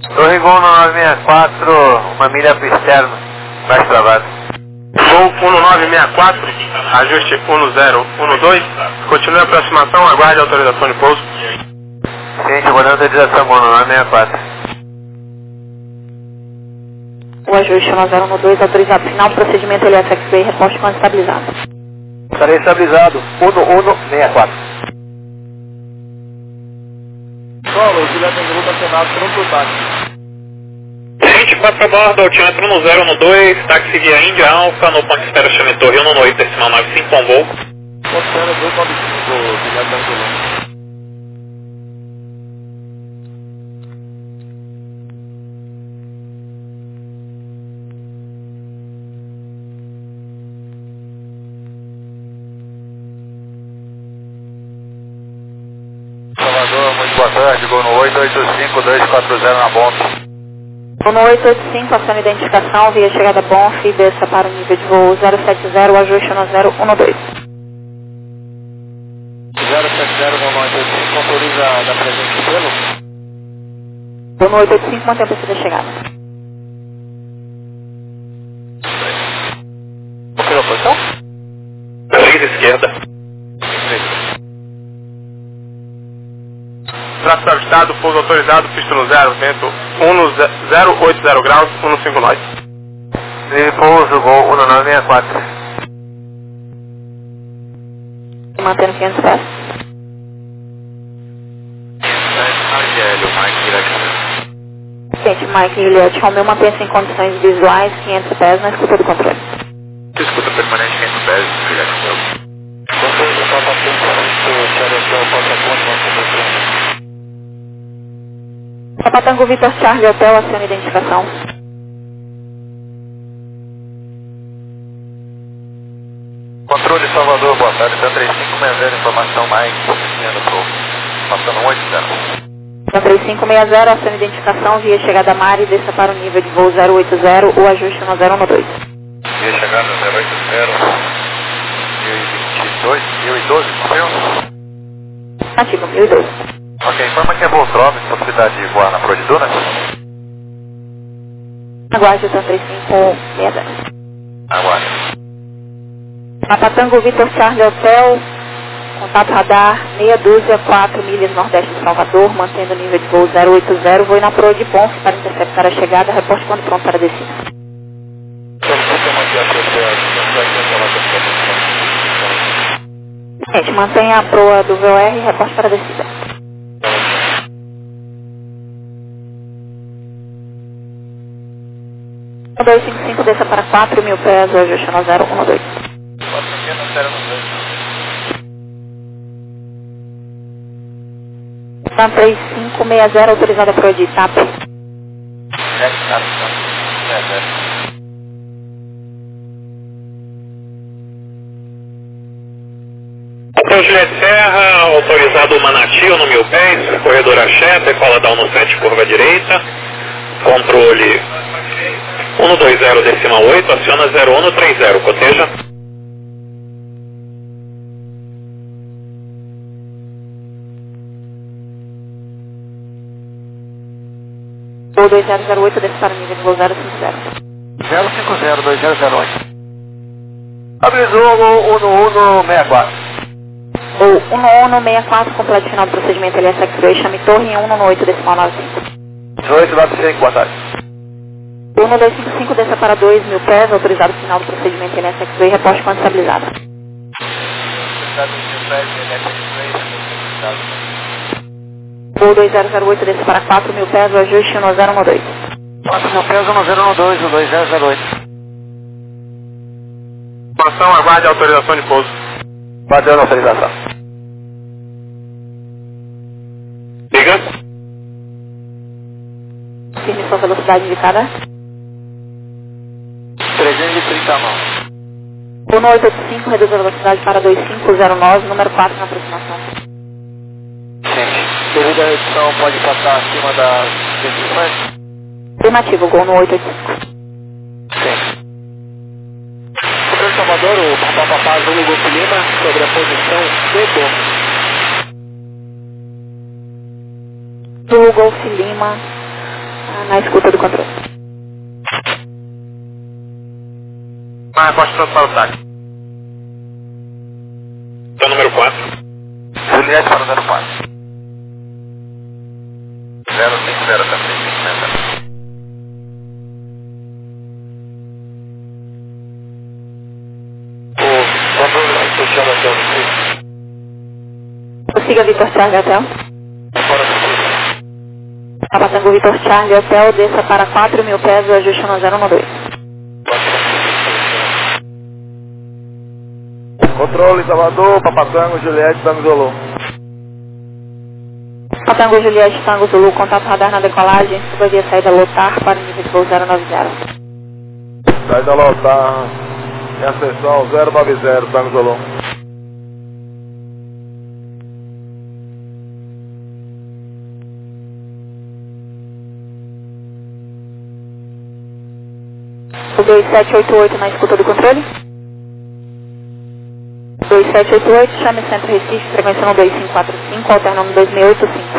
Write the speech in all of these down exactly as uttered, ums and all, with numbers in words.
Torre Gol no nove seis quatro, uma milha para o externo, mais travado. Gol um nove seis quatro, ajuste um zero um dois, continue a aproximação, aguarde a autorização de pouso. Gente, aguardando a autorização, Gol no nove seis quatro. O ajuste um zero um dois, autorizado final, procedimento L S X-Ray, reposte quando estabilizado. Estarei estabilizado, um um seis quatro. Solo, Juliano Negru, estacionado, pronto por táxi. Gente, quatro a bordo, altímetro um zero um dois, táxi via Índia Alfa, no ponto de espera chame Torre um oito, decimal nove cinco, com voo. Ponto espera dois nove cinco, Juliano Negru. Salvador, muito boa tarde, Gol no oito oito cinco dois quatro zero na bomba. No oito oito cinco, ação de identificação, via chegada Bonf, desça para o nível de voo zero sete zero, ajuste no zero um dois. zero sete zero, no oito oito cinco, autoriza da presente pelo? No oito oito cinco, mantém a precisa chegada. Confirma a posição? três esquerda. Tráfego avistado, pouso autorizado, pista no zero, vento um zero oito zero graus, um cinco nove. E pouso, Gol um nove seis quatro. Mantendo quinhentos pés. Gente, Mike e Juliette, Romeu, mantenha-se em condições visuais, quinhentos pés na escuta do controle. Escuta permanente quinhentos pés, Juliette Romeu. Controle do Papa Tango, Charlie Hotel, Porta Papa Tango Vitor Charlie Hotel, ação de identificação. Controle Salvador, boa tarde, tá três cinco seis zero, informação mais, oficina do Pro, passando um oito zero. três cinco seis zero, ação de identificação, via chegada Mari, desça para o nível de voo zero oito zero, o ajuste no zero um dois. Via chegada zero oito zero, mil e vinte e dois, mil e doze, confirma? Ativo, mil e doze. Ok, informa que é voo Trove, possibilidade de voar na Proa de Dunas? Aguarde o três cinco seis zero. Aguarde. Papa Tango Vitor Charlie Hotel, contato radar, meia dúzia, quatro milhas nordeste de Salvador, mantendo o nível de voo zero oito zero, voo na proa de Bonf para interceptar a chegada, reporte quando pronto para a descida. Gente, mantenha a proa do V O R, reporte para a descida. dois cinco cinco, desça para quatro mil pés, o ajuste no zero um dois. São três cinco seis zero, autorizada para o de TAP. Hotel Juliette Serra, autorizado Manatio no mil pés, corredor Axé, decola down no sete, curva direita, controle um dois zero decimal oito, aciona zero um três zero, coteja. Voo dois zero zero oito, desce para o nível de voo zero cinco zero. zero cinco zero, dois zero zero oito. Avisou o um um seis quatro. Ou um um seis quatro, completo final do procedimento L S X-Ray, chame Torre em um oito decimal nove cinco. dezoito nove cinco, boa tarde. um dois cinco cinco, desça para dois mil pés, autorizado final do procedimento L S X-Ray, reposte quando estabilizado. Voo dois zero zero oito, desça para quatro mil pés, o ajuste no zero um dois. quatro mil pés, um zero um dois, um dois zero zero oito. Informação, aguarde a autorização de pouso. Padrão autorização. Liga. Firme sua velocidade indicada. trezentos e trinta mãos. um oito oito cinco, reduz a velocidade para dois cinco zero nove, número quatro na aproximação. Sim. Devido à redução, pode passar acima das restrições? Afirmativo, gol no oito oito cinco. Sim. Sobre o Salvador, o Papapá Zulu Golf Lima, sobre a posição C dois. Zulu Golf Lima, na escuta do controle. Ah, pode pronto para o táxi. Então, número quatro. Juliette para o zero quatro. zero cinco zero até três cinco zero. O controle Vitor Charlie Hotel. Prossiga Vitor Charlie Hotel. Fora do sul. Papa Tango Vitor Charlie Hotel, desça para quatro mil pés, o ajuste no zero um dois. Controle Salvador, Papa Tango, Juliette, Tango Zulu. Papa Tango Juliette, Tango Zulu, contato radar na decolagem, subir a saída lotar para o nível de voo zero nove zero. Saída lotar, em acessão zero nove zero, Tango Zulu. O dois sete oito oito na escuta do controle. dois sete oito oito, chame Centro Recife, frequência no dois cinco quatro cinco, alternando dois seis oito cinco.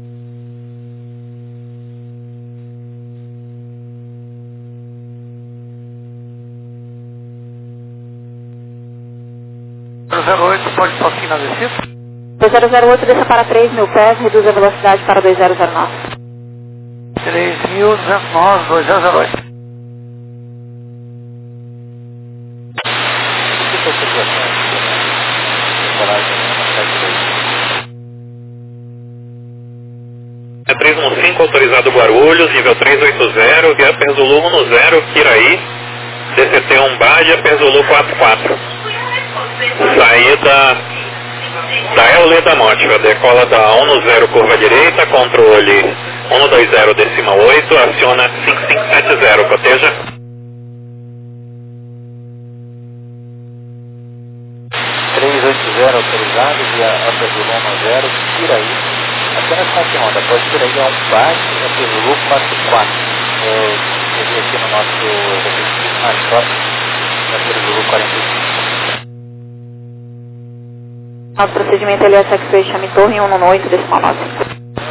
zero oito, pode só aqui na descida? dois zero zero oito, desça para três mil pés, reduz a velocidade para dois zero zero nove. três mil duzentos e nove, dois zero zero oito. É três um cinco, autorizado Guarulhos, nível três oito zero, via Perzulu um zero, Quiraí, D C T um Bádia, Perzulu quatro quatro. Saída da Euleda Mótiva, decola da um zero, curva direita, controle um dois zero, décima oito, aciona cinco cinco sete zero, coteja. três oito zero autorizado, via Perzulu um zero, Quiraí. Apenas confirmando, após Quiraí é um bate, é Perzulu quatro quatro. Eu escrevi aqui no nosso registro mais próximo, é Perzulu quarenta e cinco. Nosso procedimento L S X-Ray, chame torre um oito, decimal nove cinco.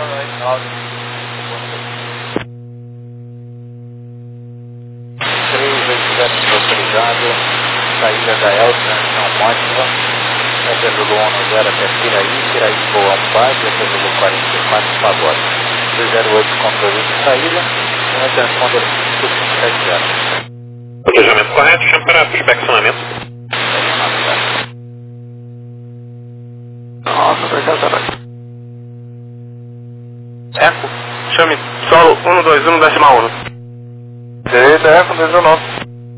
três oito zero autorizado, saída da Elsa, não módica, é Perzulu um zero até Quiraí, Quiraí voa um bate, é Perzulu quarenta e quatro, pagode. dois zero oito controle de saída, um transponder cinco cinco sete zero. Cotejamento correto, chame para inspecionamento. Nossa, dois zero zero oito. Eco, chame solo um dois um, décima um. Direita, Eco, dois zero nove.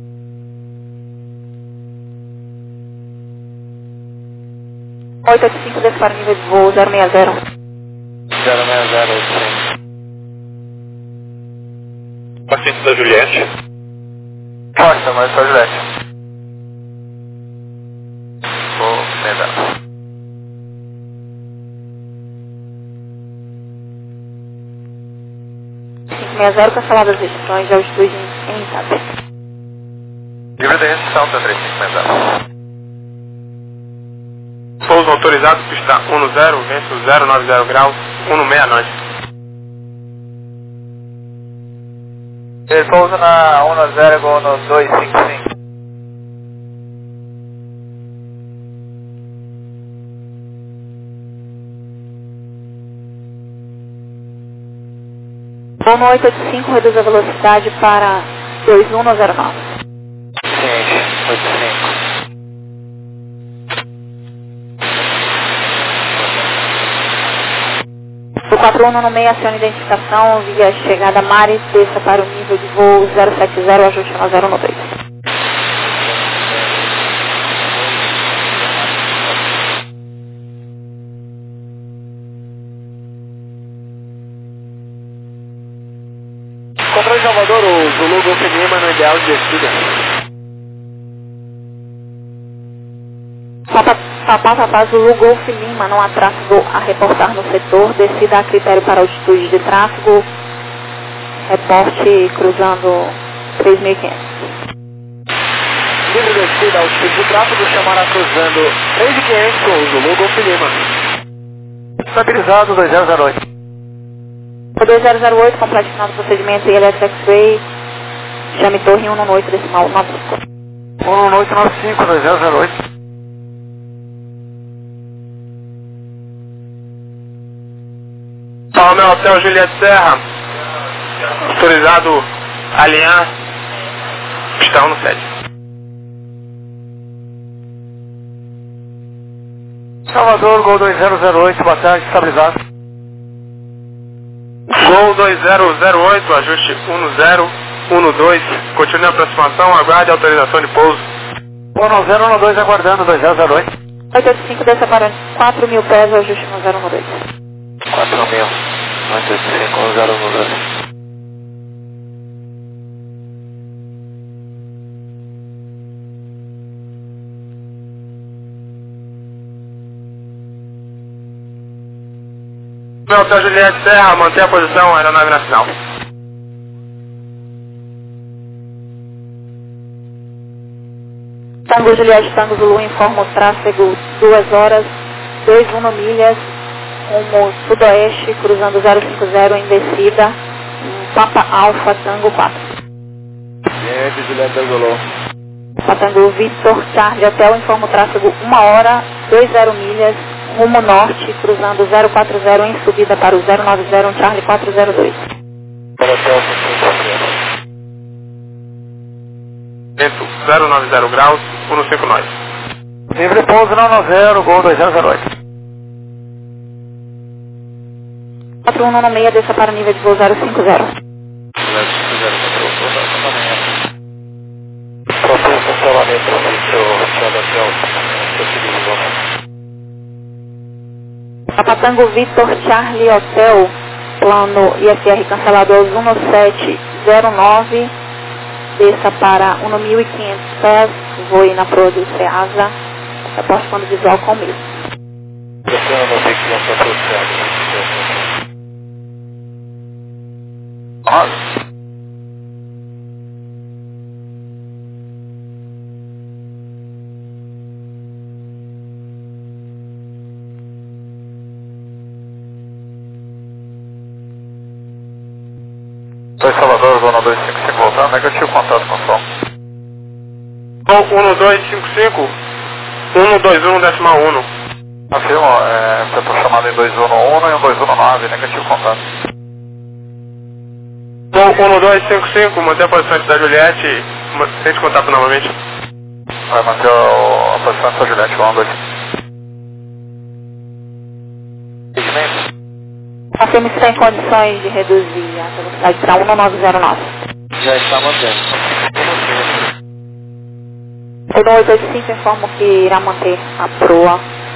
oito oito cinco, desce para o nível de voo zero seis zero. zero seis zero oito cinco. Paciente da Juliette. Costa, mas só Juliette. Vou medar. cinco seis zero, canceladas as restrições de altitude em Itália. Livre de restrição, T três cinco zero. Pouso autorizado, pista um zero, vento zero nove zero graus, um seis nove. Ele pousa na um zero igual no dois cinco cinco. Voo no oito oito cinco, reduz a velocidade para dois um zero nove. Ciente, oito cinco. O quatro um nove seis, aciona identificação via chegada Mari, desça para o nível de voo zero sete zero, ajuste no zero um dois. Controle Salvador, o Zulu Golf Lima no ideal de descida. Papa, Papa, Papa Zulu Golf Lima, não há tráfego a reportar no setor, descida a critério para altitude de tráfego, reporte cruzando três mil e quinhentos. Livre descida, altitude de tráfego, chamará cruzando três mil e quinhentos com o Zulu Golf Lima. Estabilizado dois zero zero oito. dois zero zero oito, completo final do procedimento I L S X-Ray, chame torre um nove oito decimal nove cinco. um nove oito nove cinco, dois zero zero oito. Palme Hotel Juliette Serra, autorizado a alinhar, pista um no sete. Salvador, Gol dois zero zero oito, boa tarde, estabilizado. Gol dois zero zero oito, ajuste um zero um dois, continue a aproximação, aguarde a autorização de pouso. um zero um dois, aguardando, dois zero zero oito. oito oito cinco, desça para quatro mil pés, ajuste um zero um dois. quatro mil, oito oito cinco, um zero um dois. Hotel Juliette Serra, manter a posição, aeronave nacional. Tango Juliette, Tango Zulu, informa o tráfego duas horas, vinte e uma milhas, rumo sudoeste, cruzando zero cinco zero em descida, Papa Alfa, Tango quatro. Juliette, Juliette, Tango Zulu. Papa Tango Victor, Charlie Hotel, informa o tráfego uma hora, vinte milhas, rumo norte, cruzando zero quatro zero em subida para o zero nove zero, um Charlie quatro zero dois. Vento zero nove zero graus, um cinco nove. Livre pouso não nove zero, Gol dois zero zero oito. quatro um nove seis, desça para nível de voo zero cinco zero. Papa Tango Victor, Charlie Hotel, plano I F R cancelado aos um sete zero nove, desça para um mil e quinhentos pés, voe na proa do Ceasa, reporte quando visual com o mesmo. dois Salvador, zona dois cinco cinco voltando, negativo contato com o som. Gol um dois cinco cinco, um dois um decimal um. Afirmo, é, você está chamado em dois um um e um dois um nove, negativo contato. Gol um dois cinco cinco, manter a posição da Juliette, tente contato novamente. Vai manter a, a posição da Juliette, um dois. Segmento. Afirme se tem condições de reduzir a velocidade para um nove zero nove. Já está mantendo. O oito oito cinco informa que irá manter a proa.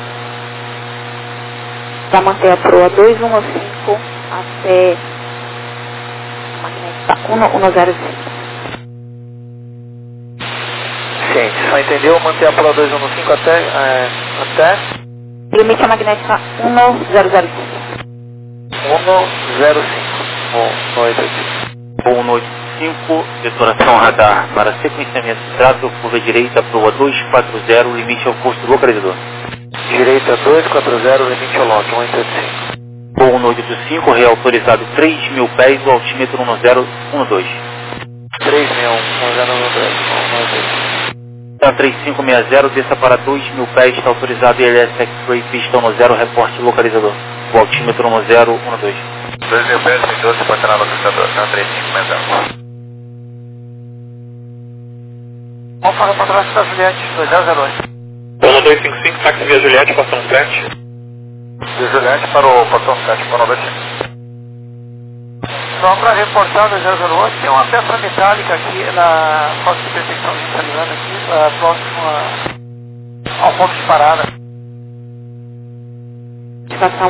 Vai manter a proa dois um cinco até um zero cinco. Gente, só entendeu? Manter a proa dois um cinco até, é, até Limite a magnética um zero zero cinco. um zero cinco. um oito cinco. um oito cinco, detonação radar para sequenciamento de tráfego, curva direita, proa dois quatro zero, limite ao posto localizador. Direita dois quatro zero, limite ao lote, um oito cinco. Voo um oito cinco, reautorizado três mil pés, o altímetro um zero um dois. três mil, um zero um dois, um oito cinco. Tá três cinco seis zero, desça para dois mil pés, está autorizado I L S X-Ray, pista um zero, reporte localizador. O altímetro um zero um dois. dois mil pés, mil doze, pode estar localizador, tá três cinco seis zero. Vamos falar para trás da Juliette, dois zero zero oito. um dois cinco cinco, táxi via Juliette, portão sete. De Juliette para o portão sete, para o dois cinco. Só para reportar dois zero zero oito, tem uma peça metálica aqui na foto de detecção italiana aqui, uh, próximo a, ao ponto de parada. Ativação.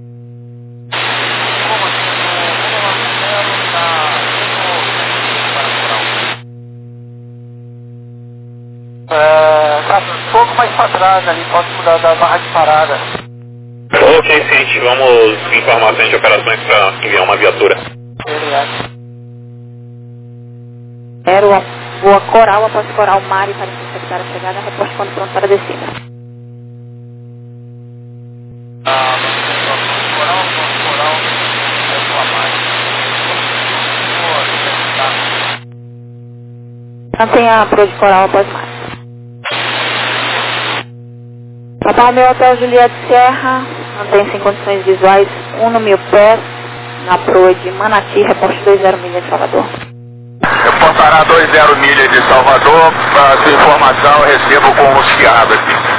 É, tá um pouco mais para trás ali, próximo da, da barra de parada. Ok, ciente. Vamos informações de operações para enviar uma viatura. Era o voa Coral após Coral Mari para interceptar a chegada, reporte quando pronto para a descida. Ah, Coral, Coral, é voa Mari. Mantenha a proa de coral após mais. Papai meu Hotel Juliette Serra, mantém-se em condições visuais um mil pés, na proa de Manati, reporte dois zero milhas de Salvador. Reportará dois zero milhas de Salvador, para sua informação eu recebo com o chiado aqui.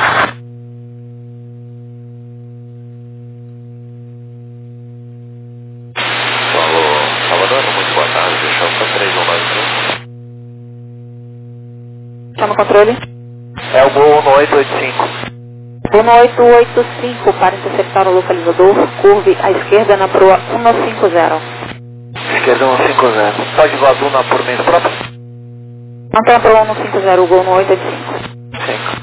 Chama o controle. É o Gol um oito oito cinco. um oito oito cinco para interceptar o localizador. Curve à esquerda na proa cento e cinquenta. Esquerda cento e cinquenta. Pode voar Duna por meio próprio? Mantém a proa cento e cinquenta, o Gol um oito oito cinco. cinco.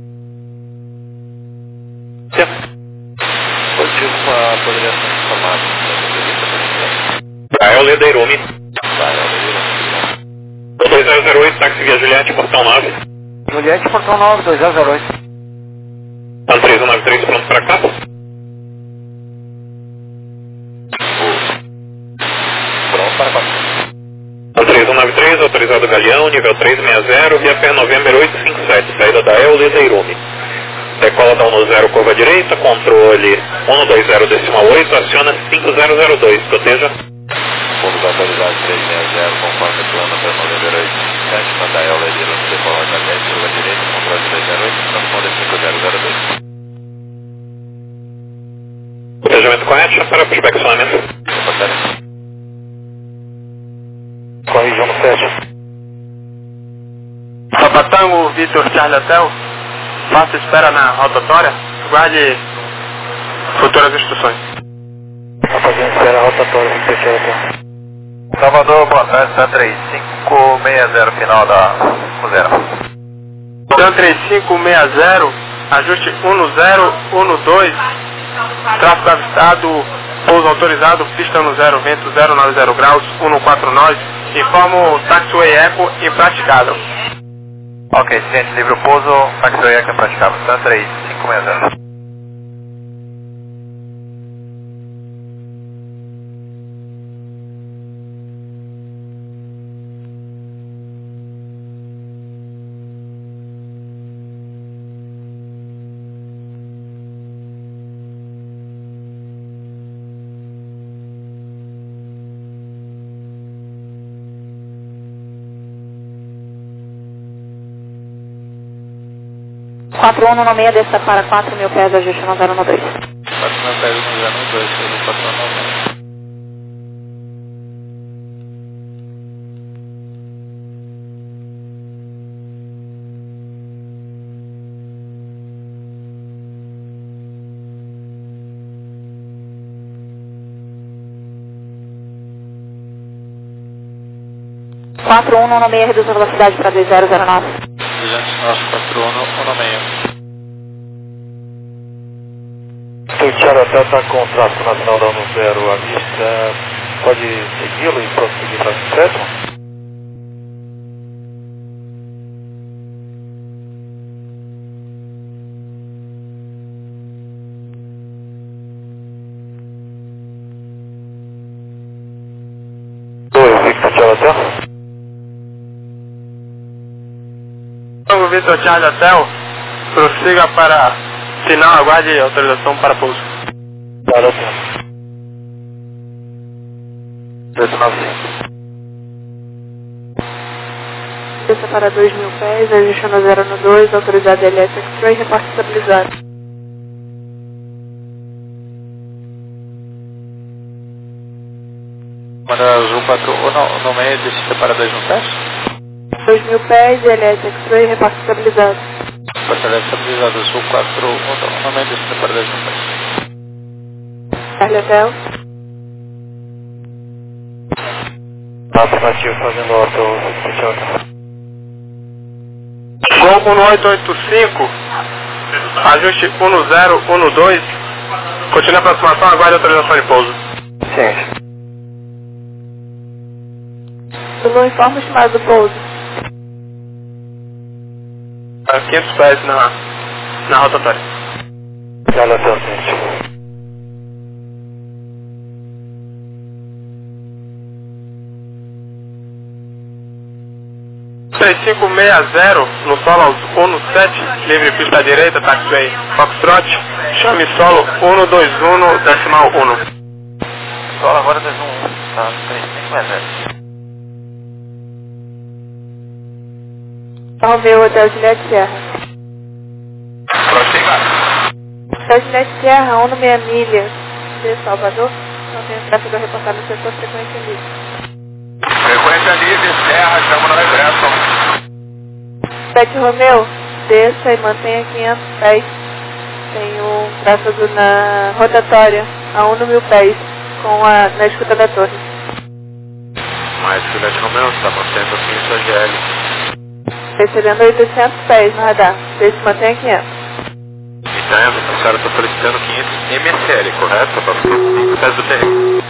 Positivo, poderia ser informado. Ah, é o Lederume. Vai, é o Lederume. dois zero zero oito, táxi via Juliette, portão nove. Juliette, portão nove, dois zero zero oito. Ano três um nove três, pronto para cá. Pronto para cá. Ano três um nove três, autorizado Galeão, nível trezentos e sessenta, via Pé November oitocentos e cinquenta e sete, saída da El Lederume. Decola da um zero, curva direita, controle cento e vinte decimal oito, aciona cinco zero zero dois, proteja. Fundos autorizados trezentos e sessenta, conforme plano para November oitocentos e cinquenta e sete, Mandael Lederume, decola da dez, curva direita, controle dois zero oito, transponder cinco zero zero dois. Protejamento correto, já para pushback sonamento. Corrijão no fecha. Papatango, Vitor Charlie Hotel, faça espera na rotatória, guarde futuras instruções. Está fazendo espera rotatória, Vitor Charlie Hotel. Salvador, boa tarde, está três cinco seis zero, final da zero. Então três cinco seis zero, ajuste um zero um dois, tráfego avistado, pouso autorizado, pista no zero, vento zero nove zero graus, cento e quarenta e nove, informo taxiway eco impraticável. Ok, ciente, livre o pouso, taxiway eco impraticável, está três cinco seis zero. quatro um nove seis, desça para quatro mil pés, ajuste no zero um dois. quatro mil pés no zero um dois, pelo quatro um nove seis. quatro um nove seis, reduz a velocidade para dois zero zero nove. Nosso quatro um nove seis. O Charlie Hotel está com o tráfego nacional da um zero à vista. Pode segui-lo e prosseguir para o certo? dois, Victor Charlie Hotel. Tango Vitor Charlie Hotel, prossiga para final, aguarde autorização para pouso. Para o tempo. oito nove cinco. Desça para dois mil pés, ajuste no zero um dois, autorizado L S X-Ray, reporte estabilizado. Manda azul quatro um nove seis, descida para dois mil pés. dois mil pés, L S X-Ray, reporte estabilizado. Fortaleza estabilizado, azul quatro um nove seis, descida para dois mil pés. Charlie Hotel. Afirmativo, fazendo auto, Charlie. Gol um oito oito cinco, ajuste um zero um dois, continue a aproximação, aguarde autorização de pouso. Ciência. Zulu, informa o estimado do pouso. A quinhentos pés na, na rotatória. Charlie Hotel, ciência. três cinco seis zero, no solo aos um sete, livre pista à direita, taxiway Foxtrot, chame solo um dois um, decimal um. Solo agora dois um um, tá? três cinco seis zero. Romeu, Hotel Juliette Serra. Prossiga. Hotel Juliette Serra, um meia milha de Salvador. Não tenho tráfego reportado no setor frequência livre. Frequência livre, Serra, chama no regresso. sete Romeu, desça e mantenha quinhentos pés. Tem um tráfego na rotatória a um mil pés, com a, na escuta da torre. Mais Juliette Romeu, está mantendo quinhentos A G L. Recebendo oitocentos pés no radar. Desce e mantenha quinhentos. Entendo, a senhora está solicitando quinhentos M S L, correto? Para os pés do terreno.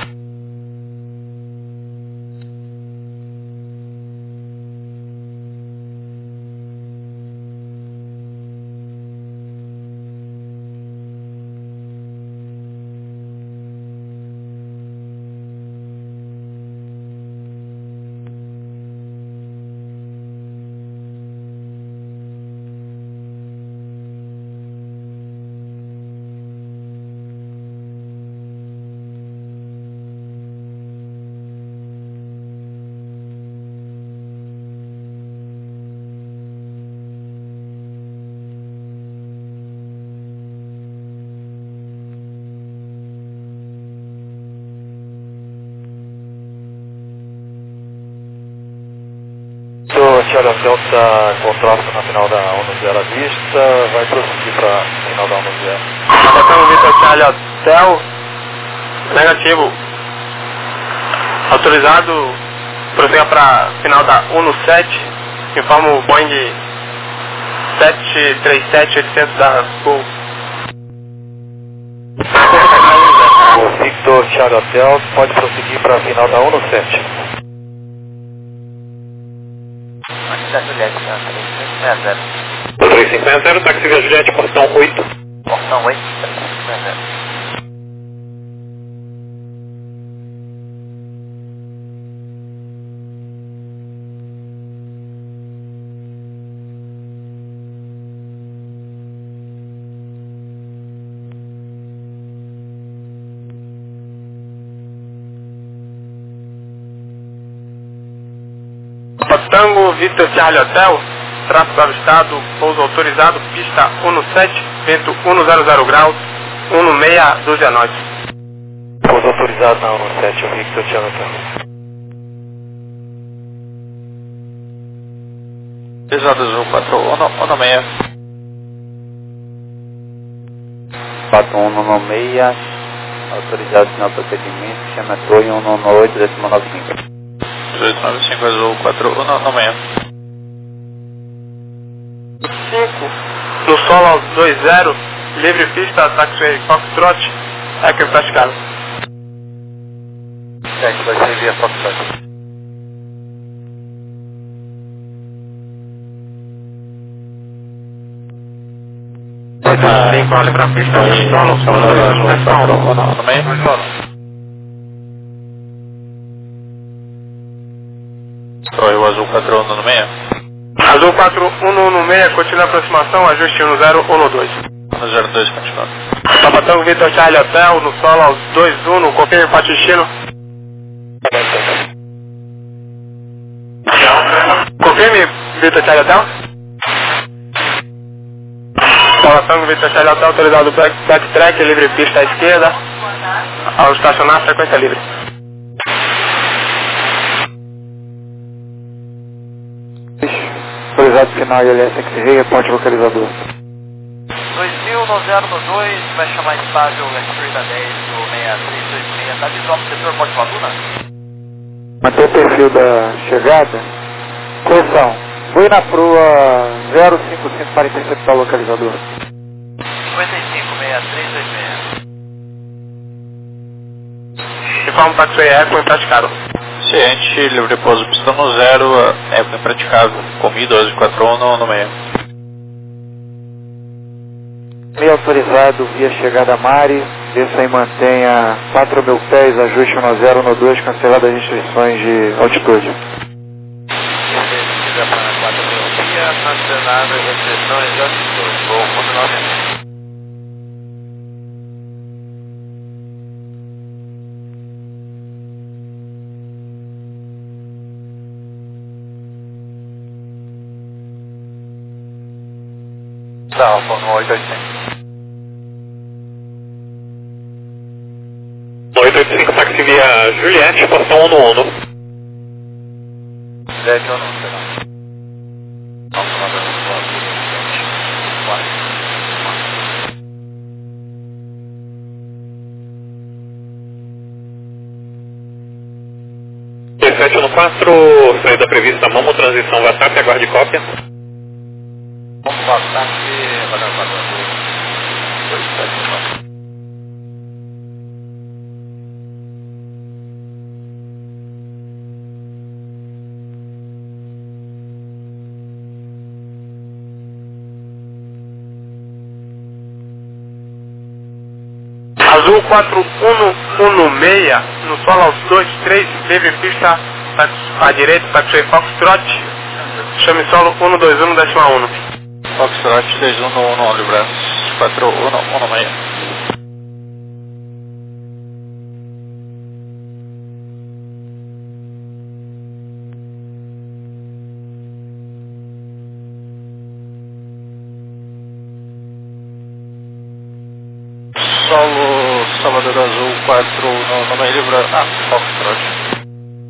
Charlie Hotel está com tráfego na final da um zero à vista, vai prosseguir para a final da um zero. Botamos Vitor Charlie Hotel, negativo. Autorizado, prossiga para a final da um sete, informa o Boeing sete três sete oitocentos da Gol. O Victor Charlie Hotel pode prosseguir para a final da um sete. Juliette, três cinco seis zero. três cinco seis zero, táxi Via Juliette, portão oito. Portão oito, três cinco seis zero. Tango Victor Charlie Hotel, tráfego avistado, pouso autorizado, pista um sete, vento cento graus, um seis, doze a norte. Pouso autorizado na um sete, o Victor Charlie Hotel. Pesado Azul quatro um um seis. quatro um seis, autorizado sinal procedimento, chama torre um um oito, décimo nove cinco. dezoito nove cinco Azul quatro um um seis. cinco, no solo aos dois zero, livre pista, taxiway Foxtrot, é que praticado. sete vai ser via Foxtrot. Lincoln, olha para a pista, solo, solo, solo, solo. Oi, o Azul quatro um um seis. Azul quatro um um seis, continua a aproximação, ajuste um zero um dois. um zero dois, continuando. Tabatango Vitor Charlie Hotel, no solo aos dois um, confirme para destino. Confirme Vitor Charlie Hotel. Tabatango Vitor Charlie Hotel, autorizado back, backtrack, livre pista à esquerda, ao estacionar, frequência livre. Autorizado final I L S X-Ray, reporte localizador. dois mil, nove zero dois, vai chamar estável X-Ray da dez do seis três dois seis, tá visual no setor Porto Laguna? Manter o perfil da chegada. Correção. Fui na prua zero cinco cinco quatro sete para o localizador. cinquenta e cinco, seis três dois seis. Informa para que você é com praticado. Ciente, livre pouso, pista no zero, é impraticável. Comi doze quatro um no meio. Meio autorizado via chegada Mari, desça e mantenha quatro mil pés, ajuste um zero um dois, canceladas as restrições de altitude. Nacional e restrições de altitude. Vou continuar dentro. Tá, no oito oito cinco. oito oito cinco, táxi via Juliette, portão um no um. Juliette ou não, será? Vamos lá, vamos lá. T sete um quatro, saída prevista Momo, transição V A T A P, aguarde cópia. Vamos passar aqui, vai dar para dois sete quatro. Azul quatro um um seis, no solo aos dois três, livre pista à direita, taxi Foxtrot, chame solo um dois um, décima um. Foxtrot seis um um um, Libras quatro um um seis. Solo Salvador Azul quatro um um seis, Libras, ah, Foxtrot.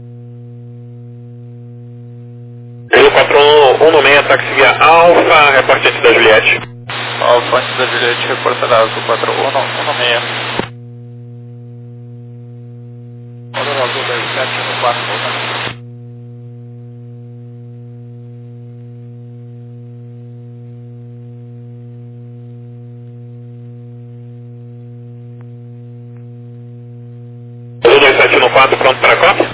Zulu quatro um um seis, táxi via Alfa, reporte antes da Juliette. Alfa antes da Juliette, reportada Azul quatro um um seis. Salvador Azul dois sete um quatro, voltando. Zulu dois sete um quatro, pronto para a cópia?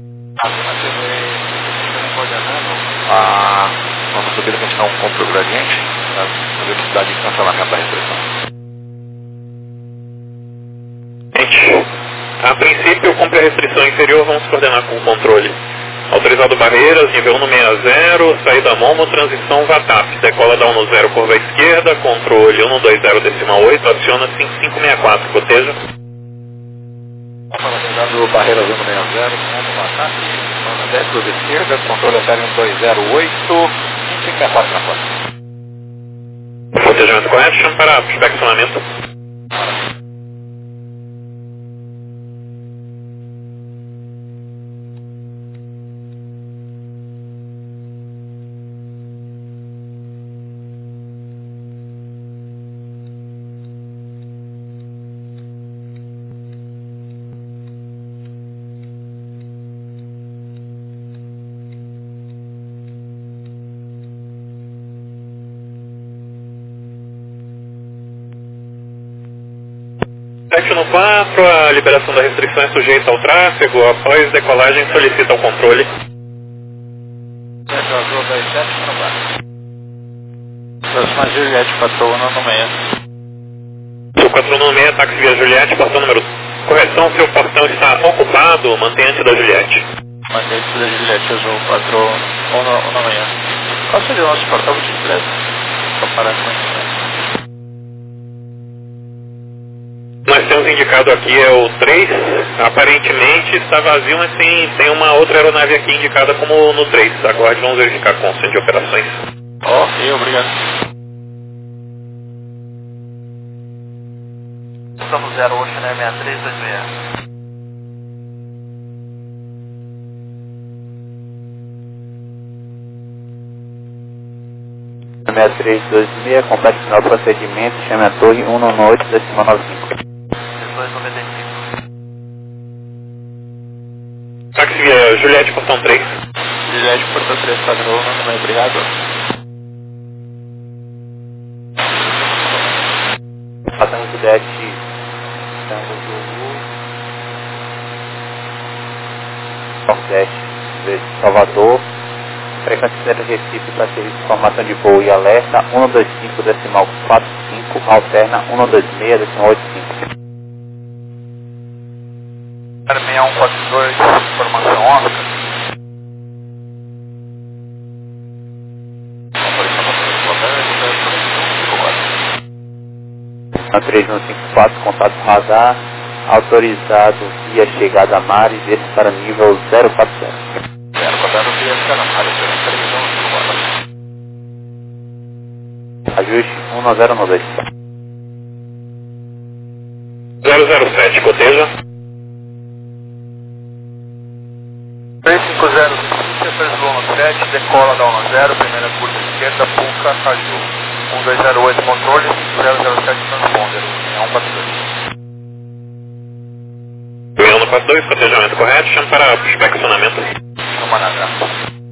A nossa subida continua um compro gradiente, a velocidade de cancelamento da restrição. Gente, a princípio, cumpre a restrição inferior, vamos coordenar com o controle. Autorizado barreiras, nível um sessenta, saída Momo, transição V A T A P, decola da um zero, curva à esquerda, controle um dois zero, decimal oito, aciona cinco cinco seis quatro, coteja. Autorizado barreiras um sessenta, Momo V A T A P. dez, curva esquerda, controle até um dois zero oito, cinco cinco seis quatro na porta. Cotejamento correto, chama para inspecionamento. sete um quatro, a liberação da restrição é sujeita ao tráfego, após decolagem solicita o controle. Azul dois sete um quatro. Próxima Juliette, quatro um um seis. Sul quatro um um seis, táxi via Juliette, portão número... Correção, seu portão está ocupado, mantenha antes da Juliette. Mantenha antes da Juliette, Azul quatro um um seis. Qual seria o nosso portão de direto? Comparado com isso, né? Nós temos indicado aqui é o três, aparentemente está vazio, mas tem, tem uma outra aeronave aqui indicada como no três. Aguarde, vamos verificar com o centro de operações. Ok, obrigado. Estamos zero hoje, né? seis três dois seis. seis três dois seis, complete final do procedimento, chame a torre um nove oito, decimal nove cinco. dezoito noventa e cinco. Táxi via Juliette, portão três. Juliette, portão três, quatro um um seis, obrigado. Passamos Juliette, estamos no Nordeste, de Salvador. Frequência zero Recife para serviço de formação de voo e alerta um dois cinco, decimal quatro cinco, alterna um dois seis, decimal oito cinco. seis um quatro dois, formação Oscar. três um cinco quatro, contato radar, autorizado via chegada a Mares, esse para nível zero quatro zero. Zero, rodando via chegada a Mares, três um cinco quatro. Ajuste um zero um dois. zero zero sete, coteja. três cinco zero, Cefers Luna sete, decola da um zero, primeira curva esquerda, Puca, Caju. um dois zero oito, controle, zero zero sete, transponder, um um quatro dois. um um quatro dois, cotejamento correto, chama para inspecionamento. Chama na graça.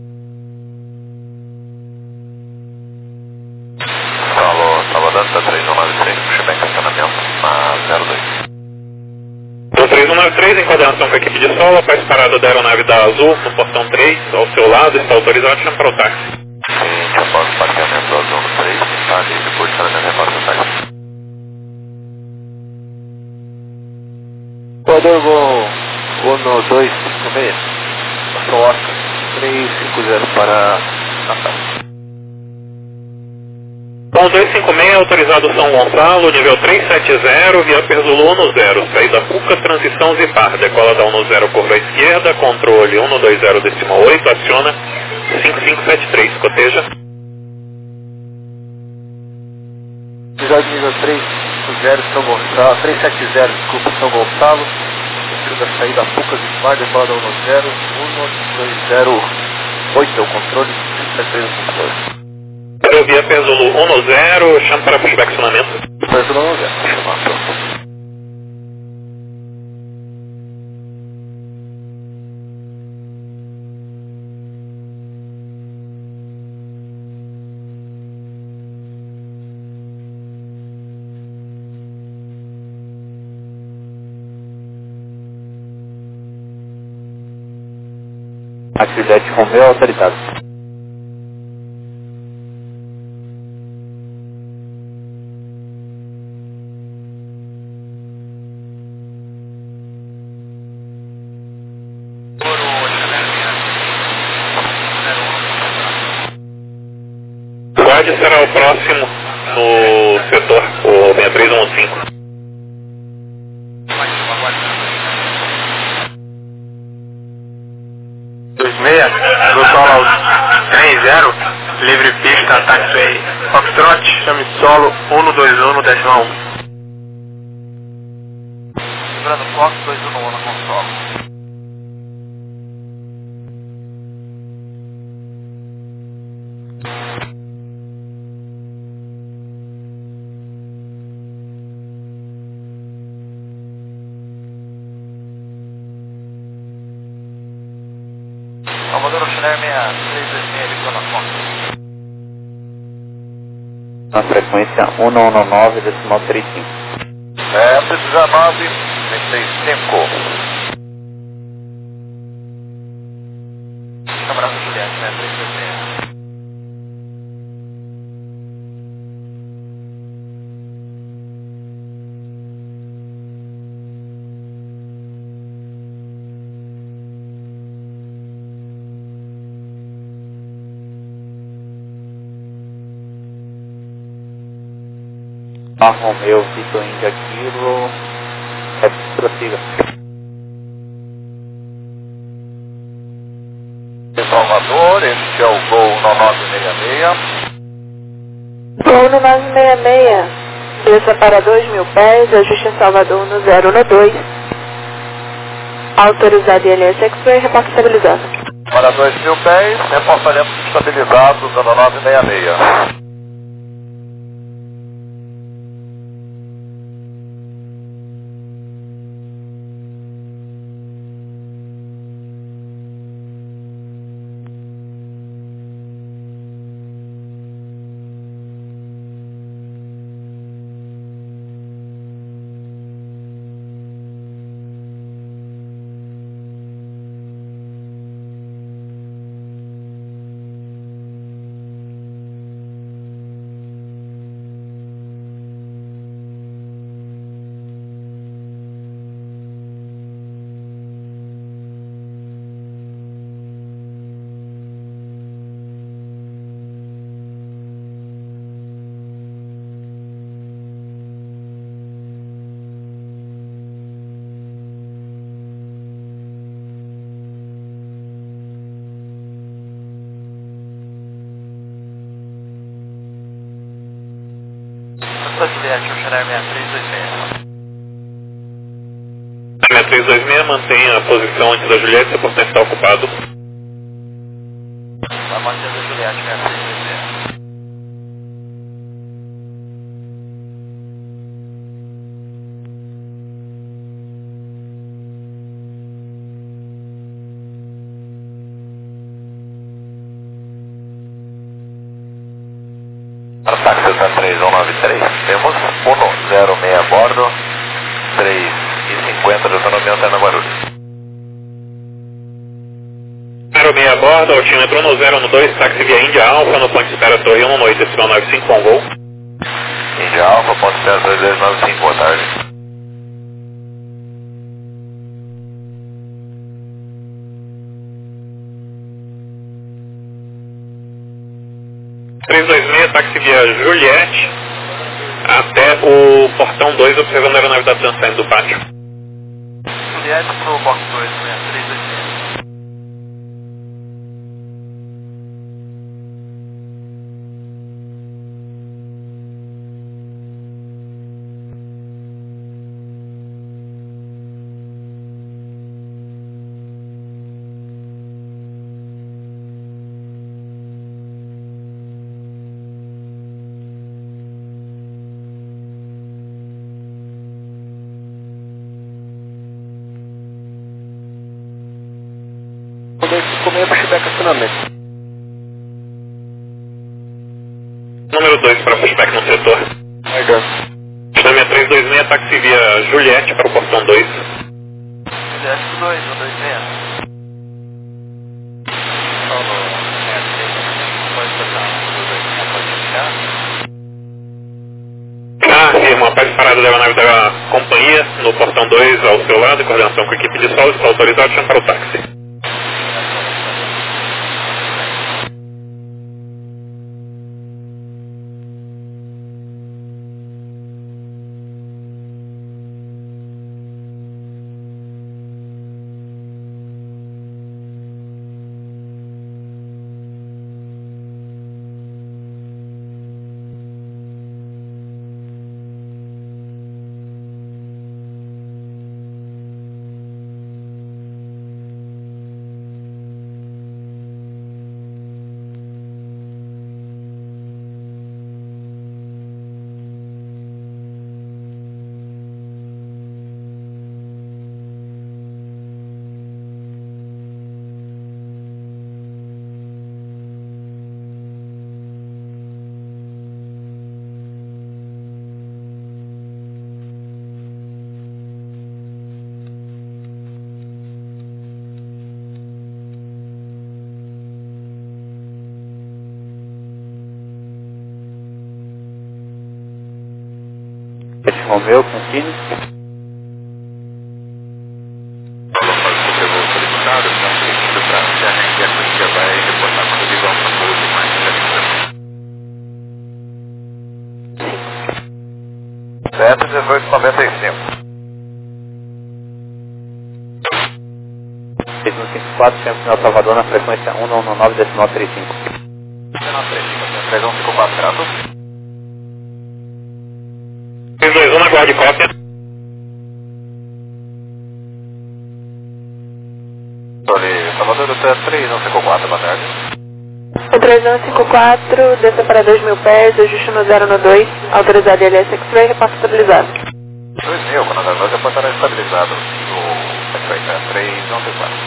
Falou, Salvador, tá três um nove três, chama em estacionamento na zero dois. Então três um nove três, em coordenação com a equipe de solo, faz parada da aeronave da Azul, no portão três, ao seu lado, está autorizado, chama para o táxi. Seguinte, após o parqueamento do Azul no três, está livre por estacionamento repórter do táxi. Equador Gol um dois cinco seis, São Oscar três cinco zero para Natal. Bom, dois cinco seis, autorizado São Gonçalo, nível trezentos e setenta, via Perzulu um zero, saída Puca, transição Zipar, decola da um zero, curva à esquerda, controle um dois zero decimal oito, aciona cinco cinco sete três, coteja. Episódio nível três cinco zero, São Gonçalo, trezentos e setenta, desculpa, São Gonçalo, sentido da saída Puca, Zipar, decola da um zero, um dois zero oito, o controle, cinco sete três, o controle. Via Perzulu um zero, chama para inspecionamento. Perzulu um zero, chama pronto. Atividade Romeu autorizado. Guarde será o próximo no setor, o seis três um cinco. dois seis, Grupo três zero, livre pista, taxiway, Foxtrot, chame solo um dois um, décima um. Lembrando, Fox dois um um na console. Salvador Oceanário seis três dois seis, ligou na conta. Na frequência um um nove decimal trinta e cinco. É, precisa nove, trinta e cinco. Camarada Juliette, né, três dois seis. A Romeu, Vitor Índia Kilo, é, prossiga. Salvador, este é o voo nove seis seis. Voo no nove seis seis, desça para dois mil pés, ajuste em Salvador no zero um dois. Autorizado I L S X-Ray, reporte estabilizado. Para dois mil pés, reportaremos estabilizado no nove seis seis. da Juliette, o Xerar seis três dois seis. seis três dois seis, mantenha a posição antes da Juliette, seu portão está ocupado. Vai mantendo a Juliette, seis três dois seis. Para o táxi três um nove três, temos um zero seis a bordo, três e cinquenta de autonomia alterna Guarulhos. zero seis a bordo, altímetro um zero um dois, táxi via Índia Alfa, no ponto de espera Torre um oito, decimal nove cinco, com voo. Índia Alfa, ponto de espera dois dois nove cinco, boa tarde. três dois seis, táxi via Juliette, até o portão dois, observando a aeronave da Trans saindo do pátio. Juliette pro box dois, seis três dois seis. Comei pushback acionamento. Número dois para pushback no setor. Legal. Dynamia três dois seis, táxi via Juliette para o portão dois. Juliette dois, um dois seis. Solo seis três, pode passar um dois seis, pode ficar. Ah, firma, paz parada da aeronave da companhia, no portão dois ao seu lado, em coordenação com a equipe de solo, está autorizado, chama para o táxi. Romeu, Contine. Vamos fazer o voo solicitado, estamos seguindo para a Serra e a Coringa vai reportar quando ligar o famoso mais sete dezoito noventa e cinco. seis um cinco quatro, sempre final Salvador na frequência um um nove, decimal trinta e cinco. decimal trinta e cinco, três um cinco quatro, graças. três dois um, aguarde cópia. Olhe, Salvador do três um cinco quatro, boa tarde. O três um cinco quatro, desça para dois mil pés, ajuste no zero no dois, autorizado L S X-Ray, repasse estabilizado. dois mil, quando a dois reportará estabilizado no três um cinco quatro.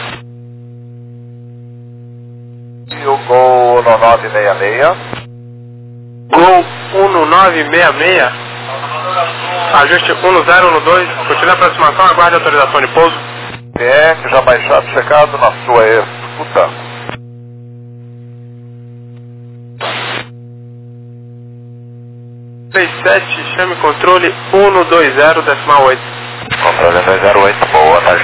E o Gol no nove seis seis. Gol um nove seis seis. Ajuste um zero um dois, continua a aproximação, aguarde autorização de pouso. P R já baixado, checado na sua escuta. três sete, chame controle um dois zero, decimal oito. Controle dois zero oito, boa tarde.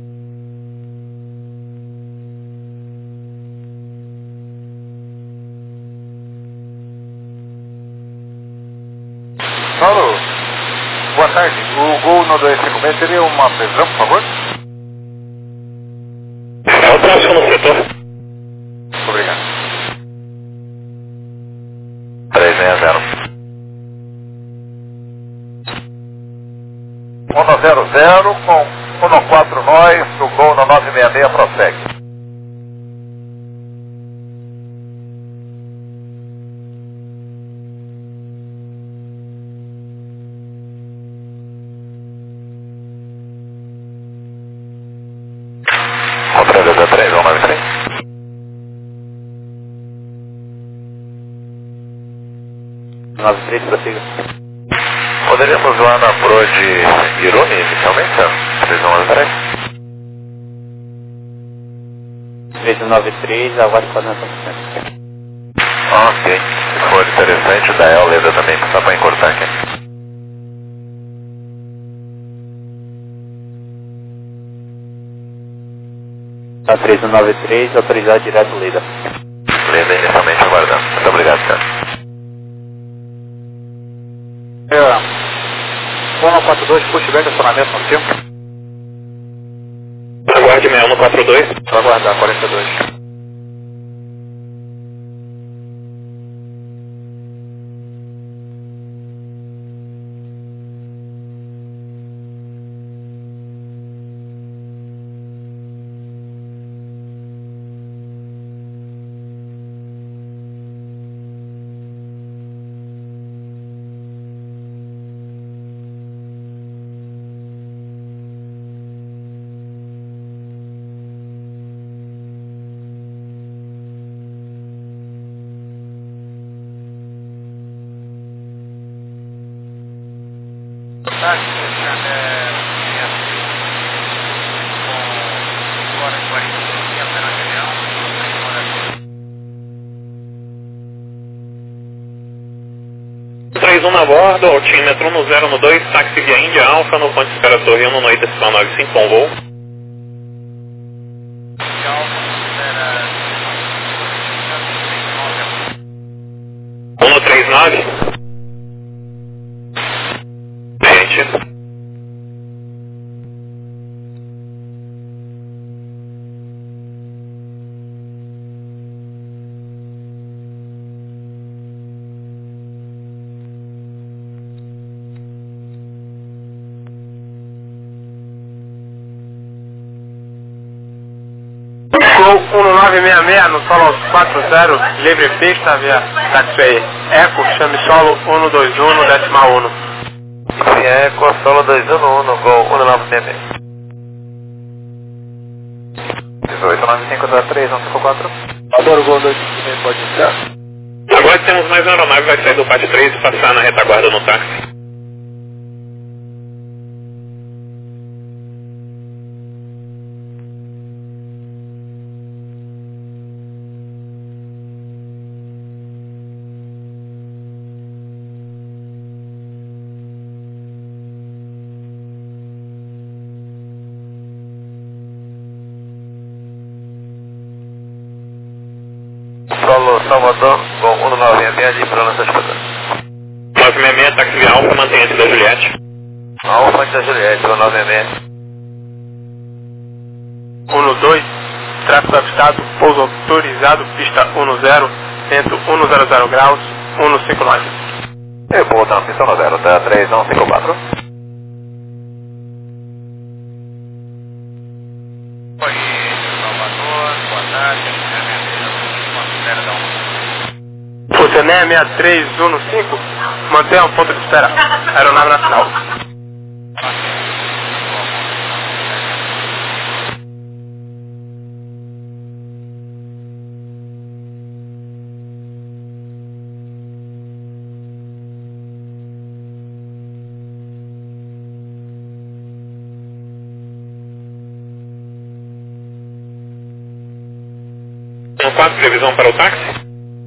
Alô, boa tarde. O Gol no dois cinco seis seria uma previsão, por favor? É o próximo no setor. Obrigado. três seis zero. zero com um quatro nós, o gol na nove seis seis prossegue. Controle da três um nove três. nove três, prossiga. Poderíamos lá na Pro de Irune inicialmente, três um nove três? três um nove três, aguarde coordenação por cento. Ok, se for interessante, daí a Leda também, só para encurtar aqui. Tá três um nove três, autorizado direto Leda. Leda inicialmente aguardando. Muito obrigado, senhor. um quatro dois, puxe bem estacionamento no tempo. Aguarde meia um quatro dois. Vou aguardar, quarenta e dois. três um na bordo, altímetro no zero no dois, táxi via Índia Alfa, no ponto de espera Sorrindo, no oito decimal nove cinco com voo. um no três nove. Gente. um nove seis seis no solo quatro zero, livre pista via taxiway Eco, chame solo um dois um, decimal um. Via Eco, solo dois um um, gol um nove seis seis. dezoito nove cinco três um cinco quatro. Adoro o gol dois cinco, pode entrar. Agora temos mais uma aeronave, vai sair do pátio três e passar na retaguarda no táxi. Solo Salvador, gol um nove seis seis de pronúncia de padrão. nove seis seis, táxi via Alfa, mantenha-se da Juliette. Alfa da Juliette, um nove seis seis. um dois, tráfego avistado, pouso autorizado, pista um zero, vento cento graus, um cinco nove. Eu vou botar na pista no zero, tá? três um cinco quatro. Oi, Salvador, boa tarde. Você seis seis três um cinco, mantenha o ponto de espera, aeronave nacional. um quatro, previsão para o táxi.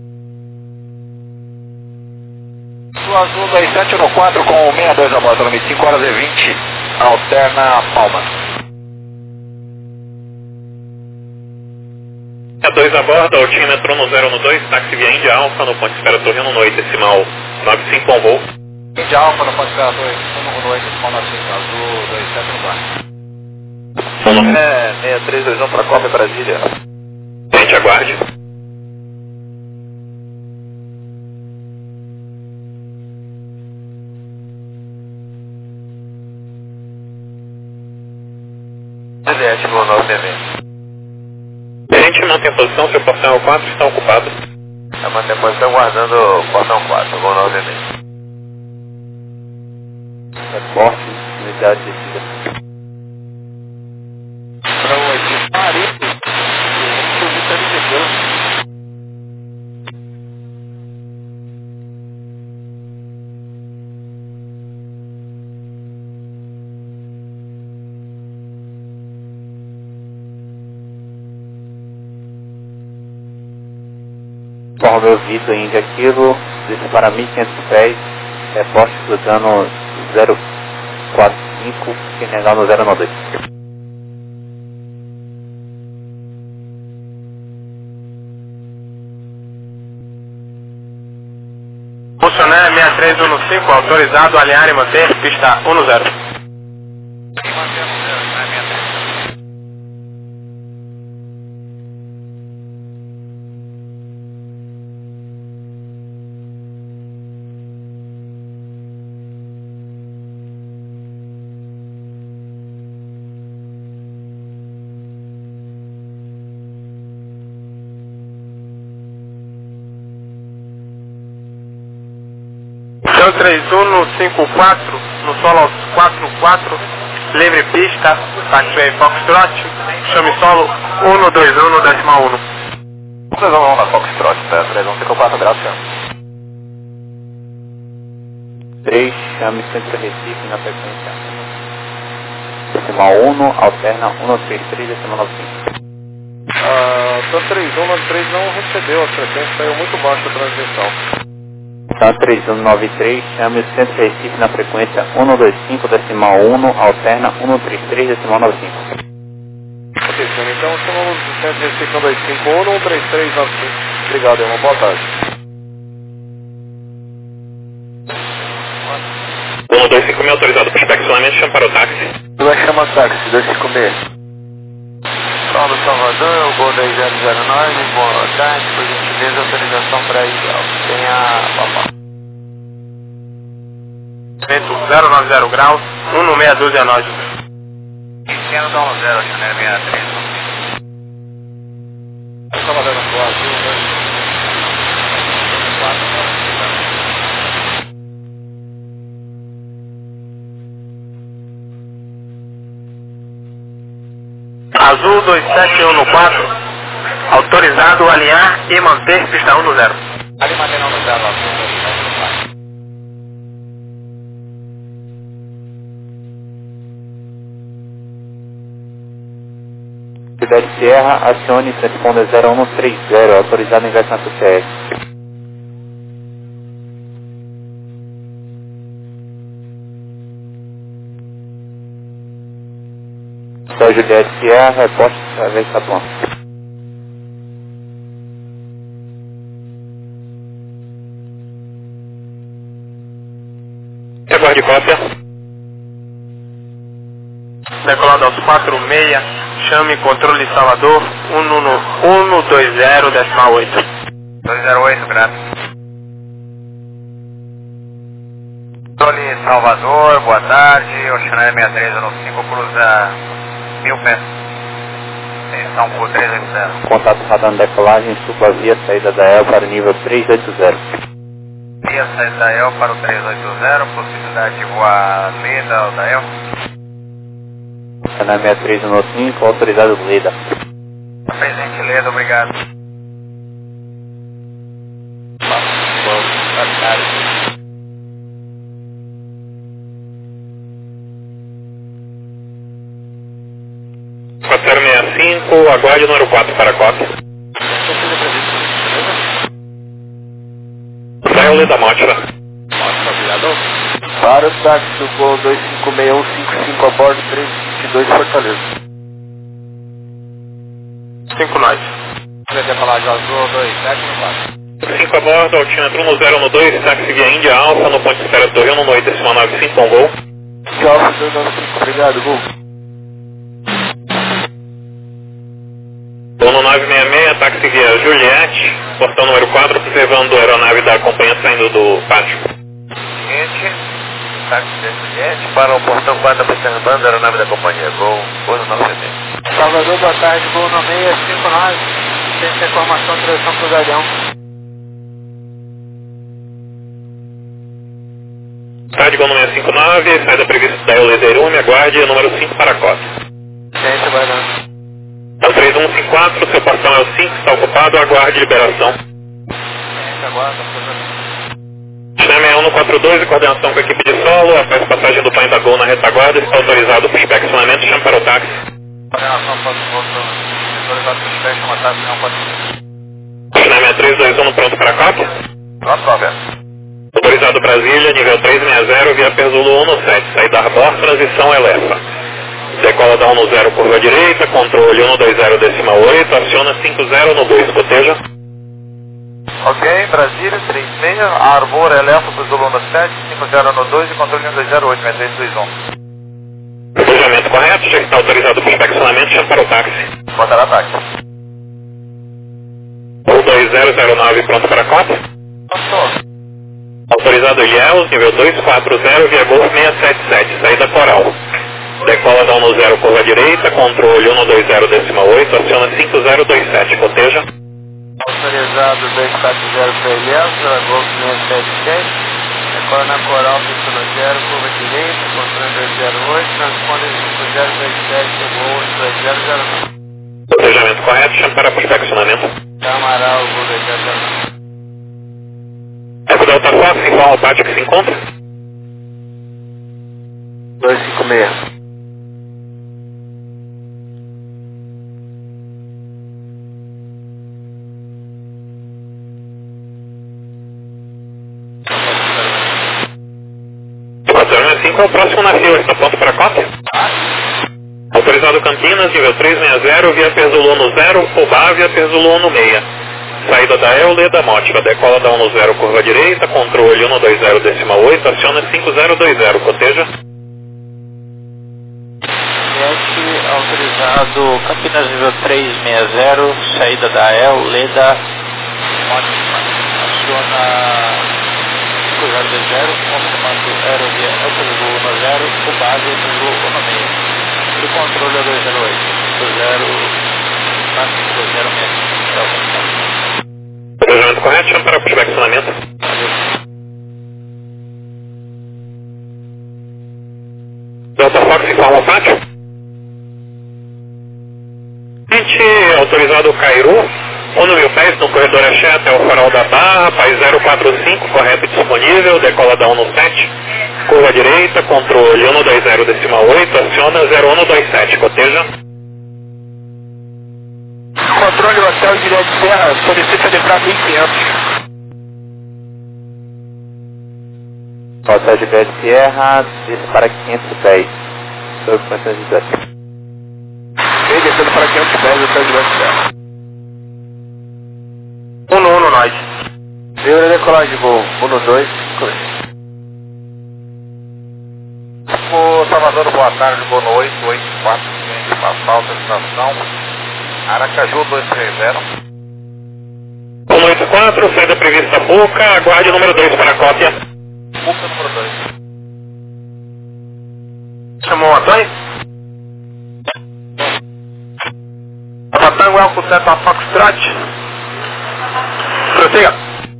Azul dois sete um quatro com sessenta e dois a bordo, limite cinco horas e vinte, alterna Palmas. A dois a bordo, altímetro no zero no dois, táxi via Índia Alfa, no ponto de espera Sorrindo, no oito decimal nove cinco com voo. Índia Alfa, no ponto de espera dois, um no oito decimal nove cinco, Azul dois sete um quatro. É, seis três dois um para Copa Brasília. Gente, aguarde. Juliette, Gol nove seis seis. A gente mantém posição, seu portão quatro está ocupado. Tá mantendo posição guardando o portão quatro, Gol nove seis seis. Reporte, unidade de descida. Para oito, quarenta. Bom, meu Vitor Índia Kilo, desce para mil e quinhentos pés, reporte cruzando zero quatro cinco, Senegal no zero nove dois. Funcionário seis três um cinco, autorizado a alinhar e manter pista um zero. Então três um cinco quatro, no solo aos quatro quatro, livre pista, taxiway Foxtrot, chame solo um dois um, decimal um. três um na Foxtrot, tá? três um cinco quatro, graus, chama. três, chame Centro Recife na frequência decimal um, alterna um três três, decimal nove cinco. Ah, T A M três um nove três não recebeu a frequência, saiu muito baixa a transmissão. T A M três um nove três, chame o Centro Recife na frequência um dois cinco, decimal um, alterna um três três, decimal nove cinco. Ok, senhor, então chamamos o Centro Recife um dois cinco um, um três três nove cinco. Obrigado, uma boa tarde. um dois cinco seis autorizado para estacionamento, chama para o táxi. Vai chamar táxi, dois cinco seis. Paulo Salvador, o Gol dez zero zero nove, boa tarde, por gentileza, autorização para ir ao tenha papá. Vento zero nove zero graus, um seis doze a nós. Quero dar um zero, Chanel seis três. Estava dando pro azul, né? Azul dois sete um quatro, autorizado a alinhar e manter pista um zero. Ali mantendo um zero, azul. Cidade Sierra, acione transponder zero um três zero, autorizado ingresso na C C S. São Juliette Sierra, reporte através da Tapuã. Aguarde cópia. Decolado aos quatro seis, chame controle Salvador um dois zero, decimal oito. dois zero oito, graças. Controle Salvador, boa tarde, Oceanária seis três um cinco, cruza mil pés. Atenção por três oito zero. Contato radar na decolagem, supla via saída da E L para o nível três oito zero. Via saída da E L para o três oito zero, possibilidade de voar Leda ou da E L? Canal seis três um cinco, autorizado Leda. Presente Leda, obrigado. Boa tarde. quatro zero seis cinco, aguarde o número quatro para a cópia. Saiu Leda Mótila. Para o táxi do Gol dois cinco seis um cinco cinco a bordo três vinte e dois Fortaleza. cinco nós. Quer falar de azul dois sete um quatro. cinco a bordo, altímetro um zero um dois, táxi via Índia Alfa, no ponto de espera do Rio, no oito decimal nove cinco, com Gol. Alfa dois nove cinco, obrigado, Gol. Gol no nove seis seis, táxi via Juliette, portão número quatro, observando a aeronave da companhia saindo do pátio. Seguinte, táxi da Juliette para o portão quatro, observando a aeronave da companhia Gol, Gol no nove seis seis. Salvador, boa tarde, voo no seis cinco nove, tem informação de direção cruzadão. Tarde Gol no seis cinco nove, saída prevista da Eulederume, aguarde número cinco para a cota. Ciência, aguardando. É o três um cinco quatro, seu portão é o cinco, está ocupado, aguarde liberação. Ciência, aguarda, China seis um no quatro dois, coordenação com a equipe de solo, após passagem do Plane da Gol na retaguarda, está autorizado para inspecionamento, chame para o táxi. Coordenação para o outro, autorizado para inspection, uma táxi não pode ser. China seis três dois um pronto para a cota. Pronto, Cláudio. Autorizado Brasília, nível três seis zero, via Perzulo um no sete, saída Arbor, transição Elefa. Decola da um no zero, curva direita, controle um dois zero decimal oito, aciona cinco zero no dois, coteja. Ok, Brasília, três seis, Arbor, Elefa, Perzulo um no sete, cinco zero no dois e controle um dois zero oito, três dois um. Cotejamento correto, já está autorizado para inspecionamento, chame para o táxi. Botar ataque. O dois zero zero nove pronto para a cota. Pronto. Autorizado Ilhéus, nível dois quatro zero, via Golf seis sete sete, saída Coral. Decola da um no zero, curva direita, controle um dois zero decimal oito, aciona cinco zero dois sete, coteja. Autorizado dois quatro zero para Ilhéus, Golf seis sete sete, decola na Coral, pista zero, curva direita, controle dois zero oito, transponder cinco zero dois sete, Golf dois zero zero nove. Cotejamento correto, chame para inspecionamento. Amaral, Golf dois zero zero nove. Eco Delta Fox, informa o pátio que se encontra. dois cinco seis. quatro zero cinco é o próximo na fila, está pronto para a cota? Autorizado Campinas, nível três seis zero, via Perzulo no zero, Fubá, via Perzulo no seis. Saída da Eule da Mótica, decola da um no zero, curva direita, controle um dois zero decimal oito, aciona cinco zero dois zero, coteja. sete, autorizado Campinas nível três seis zero, saída da Eule da Mótica, aciona cinco zero dois zero, confirmando aerovia Perzulo no zero, o base Perzulo no seis. E controle é dois zero oito, cinco zero, cinco zero seis. Cotejamento correto, chame para inspecionamento. Delta Fox, informa o pátio. Gente, autorizado Cairu, um mil pés no corredor Axé até o farol da Barra, Paz zero quatro cinco, correto e disponível, decola da um no sete, curva direita, controle um dois zero decimal oito, aciona zero um dois sete, coteja. Controle Hotel Direto Serra, solicita livrar mil e quinhentos. Hotel de Bela Sierra, desce para quinhentos pés, sob condições de desce. Vem descendo para quinhentos pés, Hotel de Bela Sierra. um no um no nós. Livre decolagem de voo, um no dois, O Salvador, boa tarde, voo no oito oito quatro, tem uma falta de estação. Aracaju dois três zero. um oito quatro, saída prevista Boca, aguarde o número dois para a cópia. Boca número dois. Chamou o Antônio? Patango Elco Delta Foxtrot. Prossiga.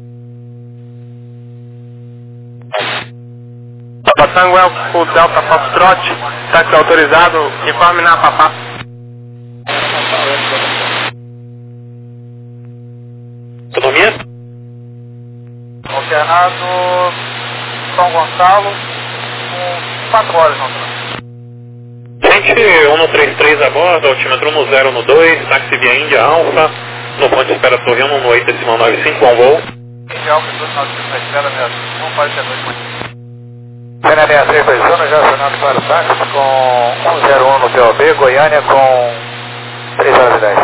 Patango Elco Delta Foxtrot. Táxi autorizado. Informe na papá. Autonomia? Alternado São Gonçalo com quatro horas no trânsito. Gente, um no trinta e três a bordo, altímetro um no zero no dois, táxi via Índia Alfa, no ponte espera Torre um no oito decimal nove cinco, bom voo. Índia Alfa dois nove cinco, espera mesmo, não pode ter dois. Pena sessenta e três dois um, já acionado para o táxi com um zero um no P O B, Goiânia com três horas e dez.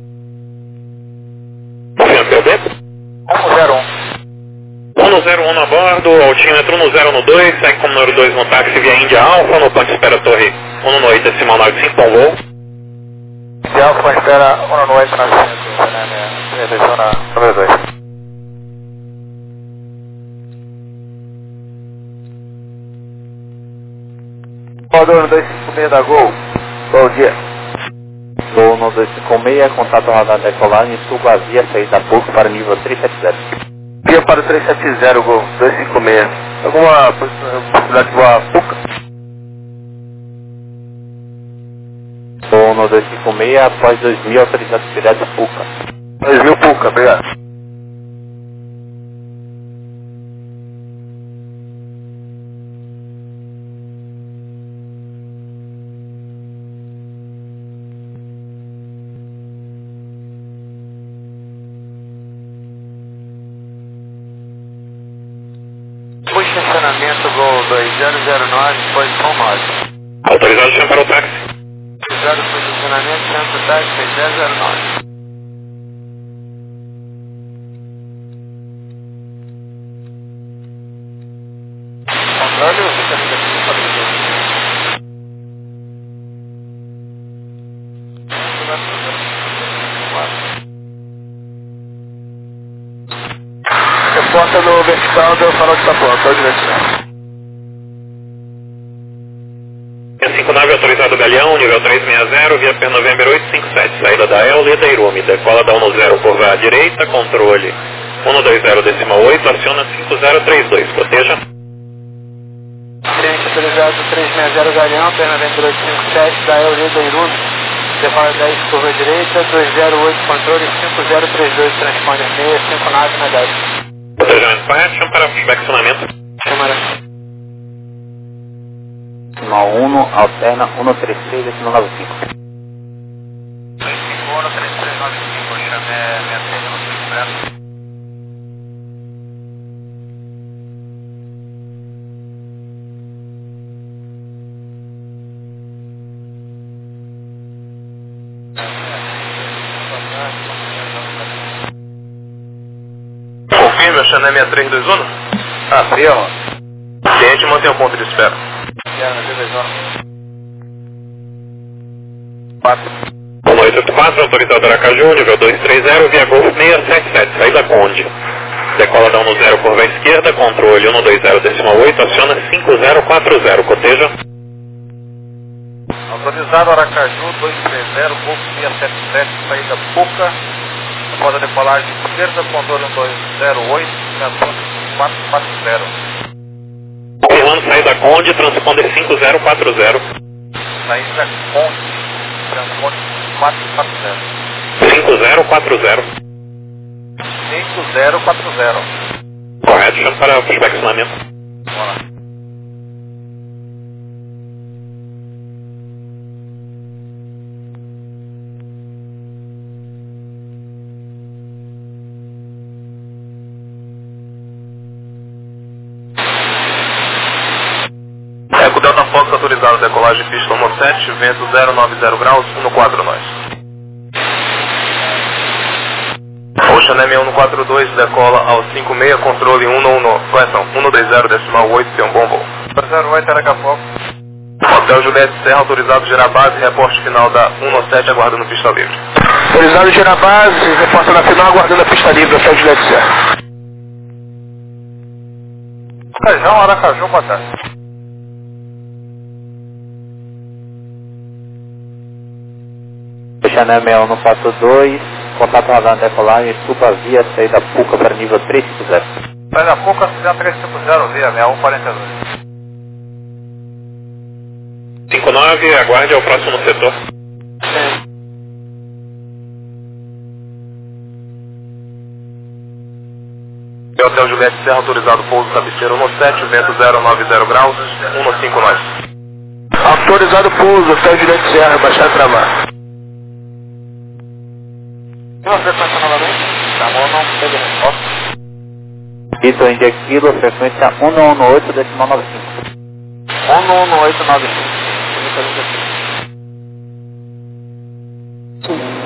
Confirma P O B? um zero um. um no zero um a bordo, altímetro um no zero no dois, segue como número dois no táxi via Índia Alfa, no ponte espera Torre um no oito decimal nove cinco, bom voo. Índia Alfa espera um no oito nove cinco, né, atenção na número dois. Salvador dois cinco seis da Gol, bom dia. Voo um dois cinco seis, contato radar decolagem, suba a via, saída da PUC para nível trezentos e setenta. Via para o trezentos e setenta, Gol dois cinco seis. Alguma possibilidade de voar PUC? Voo um dois cinco seis, após dois mil, autorizado direto PUCA. dois mil PUCA, obrigado. Estacionamento Gol dois zero zero nove, posição nove. Autorizado chão para o táxi. Autorizado posicionamento, centro táxi seis zero zero nove. Controle o visualização Reporta no vertical do farol de Sapão, só de vertical. cinco nove autorizado Galeão, nível trezentos e sessenta, via P November oito cinco sete, saída da El Leda Irume, decola da um zero, curva à direita, controle um dois zero decimal oito, aciona cinco zero três dois, proteja. Cliente autorizado trezentos e sessenta Galeão, P November oito cinco sete, da El Leda Irume, decola dez, curva à direita, dois zero oito, controle cinco zero três dois, transponder seis cinco nove na dez. Protejamento correto, chão para flexionamento. Câmara. Decimal um, alterna um três três, decimal nove cinco. três cinco um, três três nove cinco, chamé sessenta e três no Expresso. Confirme, o Chané seis três dois um? Ah, frio. Cliente mantém o ponto de espera. um oito oito quatro, autorizado Aracaju, nível dois três zero, via Golf seiscentos e setenta e sete, saída Conde. Decola da um zero, curva à esquerda, controle um dois zero decimal oito, aciona cinco zero quatro zero, coteja. Autorizado Aracaju, dois três zero, Golf seiscentos e setenta e sete, saída PUCA. Após a decolagem esquerda, controle um dois zero oito, transponder quatro quatro zero. Confirmando saída Conde, transponder cinco zero quatro zero. Saída Conde, transponder quatro quatro zero. cinco zero quatro zero. cinco zero quatro zero. Correto, chão para flexionamento. Bora. Eco Delta Fox autorizado, decolagem pista um sete, vento zero nove zero graus, um quatro nós. Ocean M um quatro dois, decola ao cinco seis, controle um um um, correção, um dois zero decimal oito, tem um bom voo. zero oito, Aracafoco. Hotel Juliette Serra, autorizado gerar base, reporte final da um sete, aguardando pista livre. Autorizado gerar base, reporte na final, aguardando a pista livre, Hotel Juliette Serra. Aracaju, Aracaju, boa tarde. Chanel seis um quatro dois, contato radar decolagem, suba via, saída PUCA para nível trezentos e cinquenta. Sai da PUCA, trezentos e cinquenta, via seis um quarenta e dois. cinco nove, aguarde ao próximo setor. Hotel Juliette Serra, autorizado pouso cabeceiro um sete, vento zero nove zero graus, um cinco nós. Autorizado pouso, Hotel Juliette Serra, baixar para mar. Uma frequência novamente? Chamou, não teve resposta. Vitor India Kilo, frequência um um oito decimal nove cinco. um um oito nove cinco.